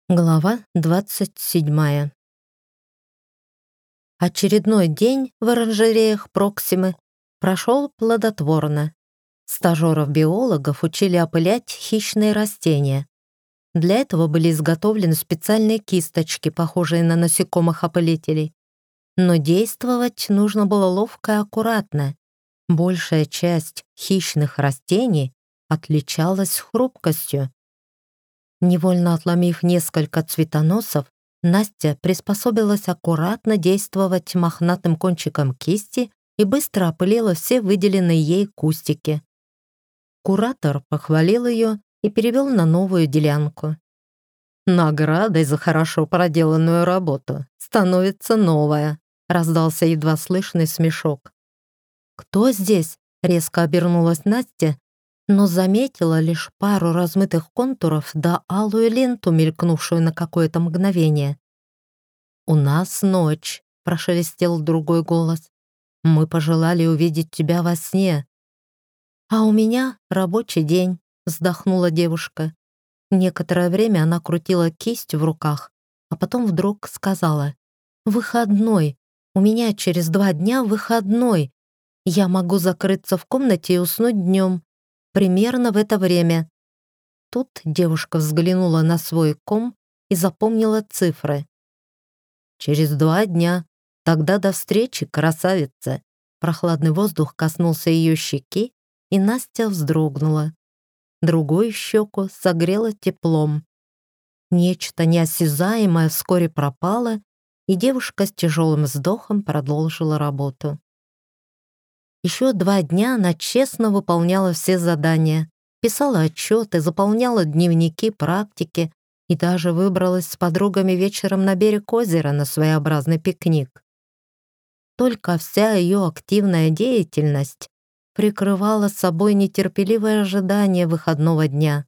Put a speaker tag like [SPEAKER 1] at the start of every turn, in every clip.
[SPEAKER 1] Глава 27. Очередной день в оранжереях Проксимы прошел плодотворно. Стажеров-биологов учили опылять хищные растения. Для этого были изготовлены специальные кисточки, похожие на насекомых-опылителей. Но действовать нужно было ловко и аккуратно. Большая часть хищных растений отличалась хрупкостью. Невольно отломив несколько цветоносов, Настя приспособилась аккуратно действовать мохнатым кончиком кисти и быстро опылила все выделенные ей кустики. Куратор похвалил ее и перевел на новую делянку. «Наградой за хорошо проделанную работу становится новая», — раздался едва слышный смешок. «Кто здесь?» — резко обернулась Настя, но заметила лишь пару размытых контуров да алую ленту, мелькнувшую на какое-то мгновение. «У нас ночь», — прошелестел другой голос. «Мы пожелали увидеть тебя во сне». «А у меня рабочий день», — вздохнула девушка. Некоторое время она крутила кисть в руках, а потом вдруг сказала: «Выходной. У меня через 2 дня выходной. Я могу закрыться в комнате и уснуть днем. Примерно в это время». Тут девушка взглянула на свой ком и запомнила цифры. «Через 2 дня. Тогда до встречи, красавица!» Прохладный воздух коснулся ее щеки, и Настя вздрогнула. Другую щеку согрело теплом. Нечто неосязаемое вскоре пропало, и девушка с тяжелым вздохом продолжила работу. Еще 2 дня она честно выполняла все задания, писала отчеты, заполняла дневники практики и даже выбралась с подругами вечером на берег озера на своеобразный пикник. Только вся ее активная деятельность прикрывала собой нетерпеливое ожидание выходного дня.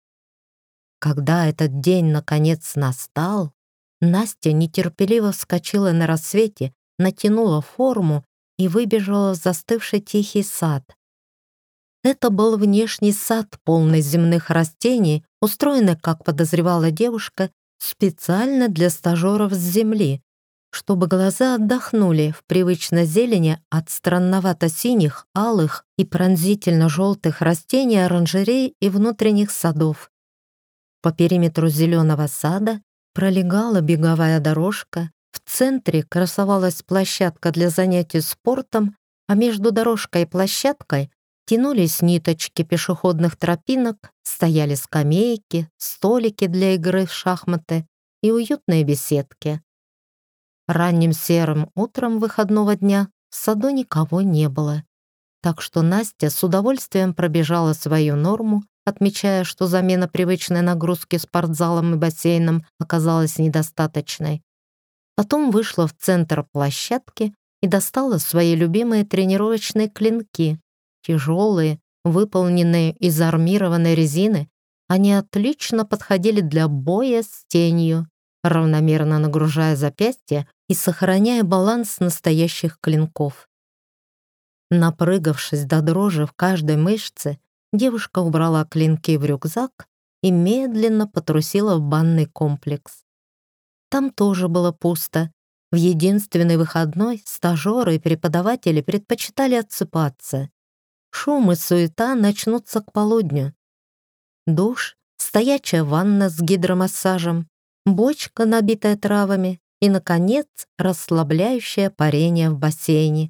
[SPEAKER 1] Когда этот день наконец настал, Настя нетерпеливо вскочила на рассвете, натянула форму и выбежала в застывший тихий сад. Это был внешний сад, полный земных растений, устроенный, как подозревала девушка, специально для стажеров с земли, чтобы глаза отдохнули в привычной зелени от странновато-синих, алых и пронзительно-желтых растений оранжерей и внутренних садов. По периметру зеленого сада пролегала беговая дорожка, в центре красовалась площадка для занятий спортом, а между дорожкой и площадкой тянулись ниточки пешеходных тропинок, стояли скамейки, столики для игры в шахматы и уютные беседки. Ранним серым утром выходного дня в саду никого не было, так что Настя с удовольствием пробежала свою норму, отмечая, что замена привычной нагрузки спортзалом и бассейном оказалась недостаточной. Потом вышла в центр площадки и достала свои любимые тренировочные клинки. Тяжелые, выполненные из армированной резины, они отлично подходили для боя с тенью, равномерно нагружая запястья и сохраняя баланс настоящих клинков. Напрыгавшись до дрожи в каждой мышце, девушка убрала клинки в рюкзак и медленно потрусила в банный комплекс. Там тоже было пусто. В единственный выходной стажеры и преподаватели предпочитали отсыпаться. Шум и суета начнутся к полудню. Душ, стоячая ванна с гидромассажем, бочка, набитая травами и, наконец, расслабляющее парение в бассейне.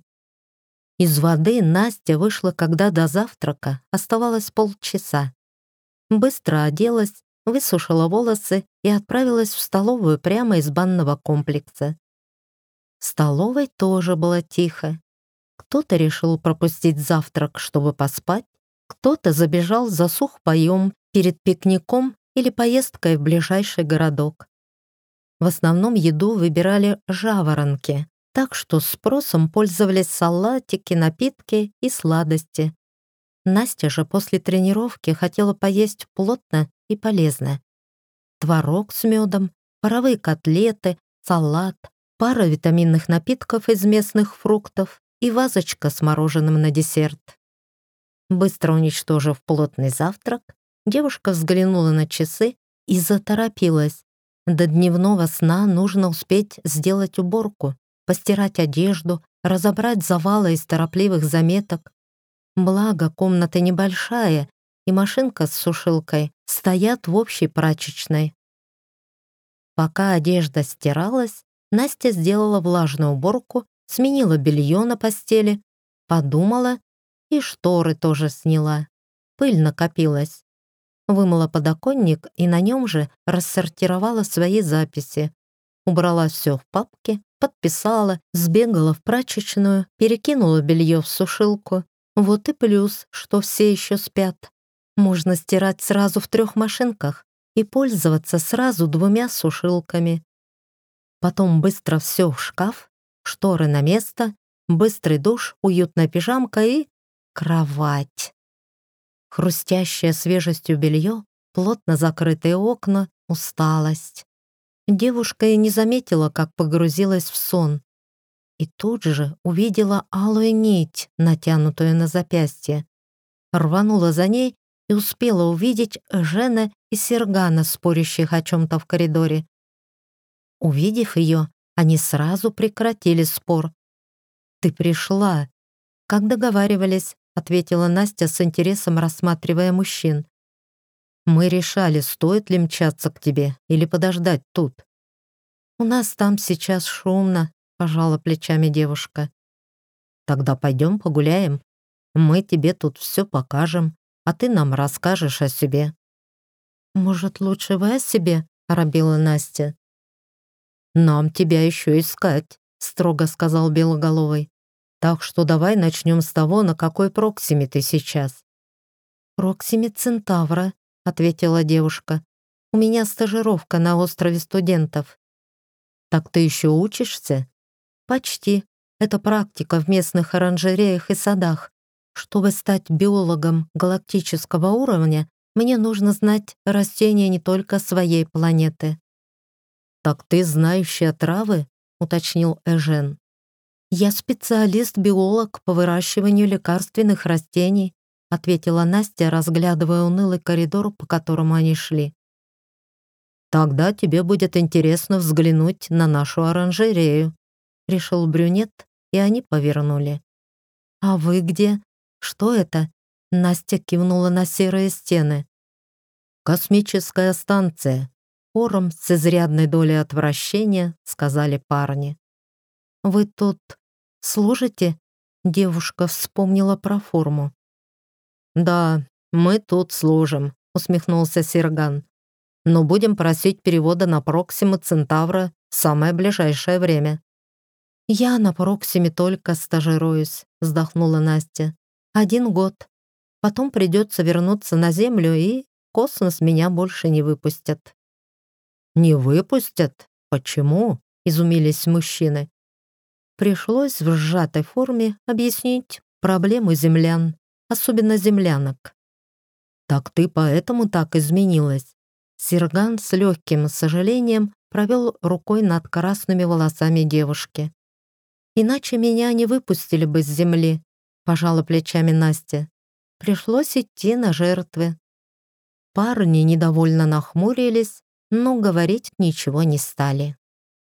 [SPEAKER 1] Из воды Настя вышла, когда до завтрака оставалось полчаса. Быстро оделась, высушила волосы и отправилась в столовую прямо из банного комплекса. В столовой тоже было тихо. Кто-то решил пропустить завтрак, чтобы поспать, кто-то забежал за сухпаем перед пикником или поездкой в ближайший городок. В основном еду выбирали жаворонки, так что спросом пользовались салатики, напитки и сладости. Настя же после тренировки хотела поесть плотно и полезно. Творог с медом, паровые котлеты, салат, пара витаминных напитков из местных фруктов и вазочка с мороженым на десерт. Быстро уничтожив плотный завтрак, девушка взглянула на часы и заторопилась. До дневного сна нужно успеть сделать уборку, постирать одежду, разобрать завалы из торопливых заметок. Благо, комната небольшая, и машинка с сушилкой стоят в общей прачечной. Пока одежда стиралась, Настя сделала влажную уборку, сменила белье на постели, подумала и шторы тоже сняла. Пыль накопилась. Вымыла подоконник и на нем же рассортировала свои записи. Убрала все в папки, подписала, сбегала в прачечную, перекинула белье в сушилку. Вот и плюс, что все еще спят. Можно стирать сразу в 3 машинках и пользоваться сразу 2 сушилками. Потом быстро все в шкаф, шторы на место, быстрый душ, уютная пижамка и кровать. Хрустящее свежестью белье, плотно закрытые окна, усталость. Девушка и не заметила, как погрузилась в сон. И тут же увидела алую нить, натянутую на запястье. Рванула за ней и успела увидеть Жена и Сергана, спорящих о чем-то в коридоре. Увидев ее, они сразу прекратили спор. «Ты пришла!» «Как договаривались», — ответила Настя с интересом, рассматривая мужчин. «Мы решали, стоит ли мчаться к тебе или подождать тут». «У нас там сейчас шумно», — пожала плечами девушка. «Тогда пойдем погуляем. Мы тебе тут все покажем, а ты нам расскажешь о себе». «Может, лучше вы о себе?» — оробила Настя. «Нам тебя еще искать», — строго сказал Белоголовый. «Так что давай начнем с того, на какой Проксиме ты сейчас». «Проксиме Центавра», — ответила девушка. «У меня стажировка на острове студентов». «Так ты еще учишься?» «Почти. Это практика в местных оранжереях и садах. Чтобы стать биологом галактического уровня, мне нужно знать растения не только своей планеты». «Так ты знающая травы?» — уточнил Эжен. «Я специалист-биолог по выращиванию лекарственных растений», — ответила Настя, разглядывая унылый коридор, по которому они шли. «Тогда тебе будет интересно взглянуть на нашу оранжерею», — решил брюнет, и они повернули. «А вы где? Что это?» — Настя кивнула на серые стены. «Космическая станция», — хором с изрядной долей отвращения сказали парни. «Вы тут служите?» — девушка вспомнила про форму. «Да, мы тут служим», — усмехнулся Серган. «Но будем просить перевода на Проксиму Центавра в самое ближайшее время». «Я на Проксиме только стажируюсь», — вздохнула Настя. «1 год. Потом придется вернуться на Землю, и в космос меня больше не выпустят». «Не выпустят? Почему?» — изумились мужчины. Пришлось в сжатой форме объяснить проблему землян, особенно землянок. «Так ты поэтому так изменилась?» Серган с легким сожалением провел рукой над красными волосами девушки. «Иначе меня не выпустили бы с земли», — пожала плечами Настя. «Пришлось идти на жертвы». Парни недовольно нахмурились, но говорить ничего не стали.